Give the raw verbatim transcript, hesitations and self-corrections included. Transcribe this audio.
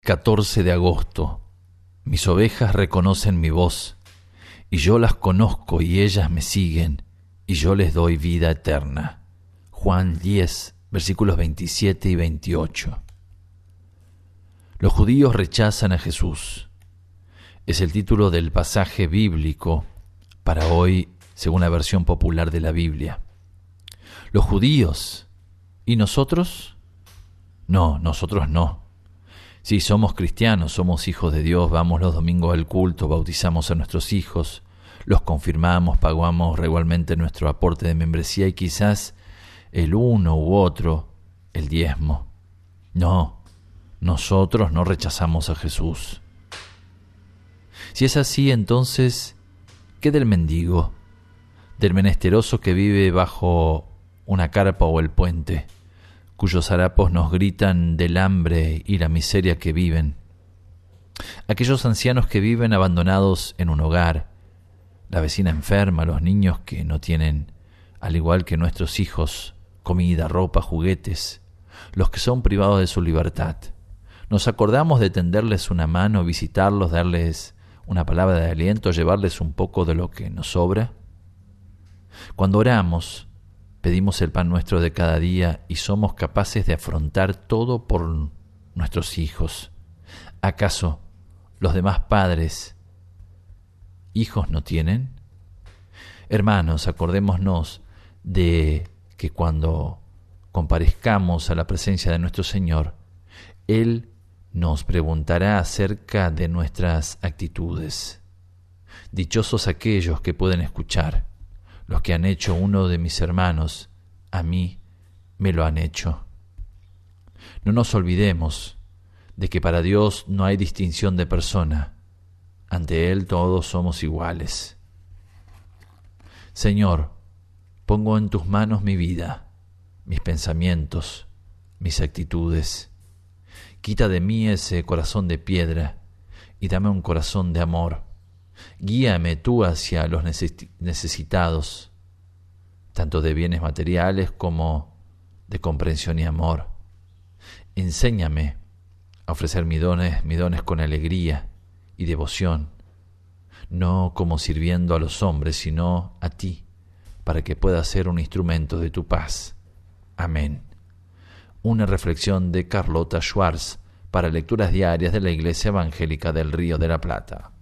catorce de agosto. Mis ovejas reconocen mi voz, y yo las conozco y ellas me siguen, y yo les doy vida eterna. Juan diez, versículos veintisiete y veintiocho. Los judíos rechazan a Jesús. Es el título del pasaje bíblico para hoy, según la versión popular de la Biblia. Los judíos, ¿y nosotros? No, nosotros no. Sí, somos cristianos, somos hijos de Dios, vamos los domingos al culto, bautizamos a nuestros hijos, los confirmamos, pagamos regularmente nuestro aporte de membresía y quizás el uno u otro, el diezmo. No, nosotros no rechazamos a Jesús. Si es así, entonces, ¿qué del mendigo? Del menesteroso que vive bajo una carpa o el puente, cuyos harapos nos gritan del hambre y la miseria que viven. Aquellos ancianos que viven abandonados en un hogar, la vecina enferma, los niños que no tienen, al igual que nuestros hijos, comida, ropa, juguetes, los que son privados de su libertad. Nos acordamos de tenderles una mano, visitarlos, darles una palabra de aliento, llevarles un poco de lo que nos sobra. Cuando oramos, pedimos el pan nuestro de cada día y somos capaces de afrontar todo por nuestros hijos. ¿Acaso los demás padres hijos no tienen? Hermanos, acordémonos de que cuando comparezcamos a la presencia de nuestro Señor, Él nos preguntará acerca de nuestras actitudes. Dichosos aquellos que pueden escuchar. Los que han hecho uno de mis hermanos, a mí me lo han hecho. No nos olvidemos de que para Dios no hay distinción de persona. Ante Él todos somos iguales. Señor, pongo en tus manos mi vida, mis pensamientos, mis actitudes. Quita de mí ese corazón de piedra y dame un corazón de amor. Guíame tú hacia los necesitados, tanto de bienes materiales como de comprensión y amor. Enséñame a ofrecer mis dones, mis dones con alegría y devoción, no como sirviendo a los hombres, sino a ti, para que pueda ser un instrumento de tu paz. Amén. Una reflexión de Carlota Schwartz para lecturas diarias de la Iglesia Evangélica del Río de la Plata.